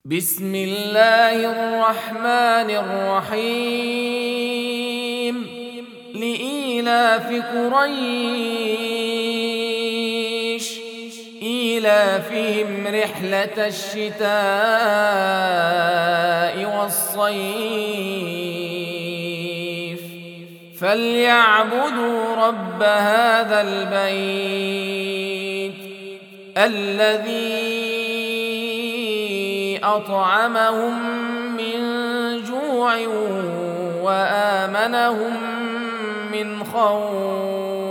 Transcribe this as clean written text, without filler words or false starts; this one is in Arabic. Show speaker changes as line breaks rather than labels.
بسم الله الرحمن الرحيم لإيلاف قريش إيلافهم رحلة الشتاء والصيف فليعبدوا رب هذا البيت الذي أطعمهم من جوع وآمنهم من خوف.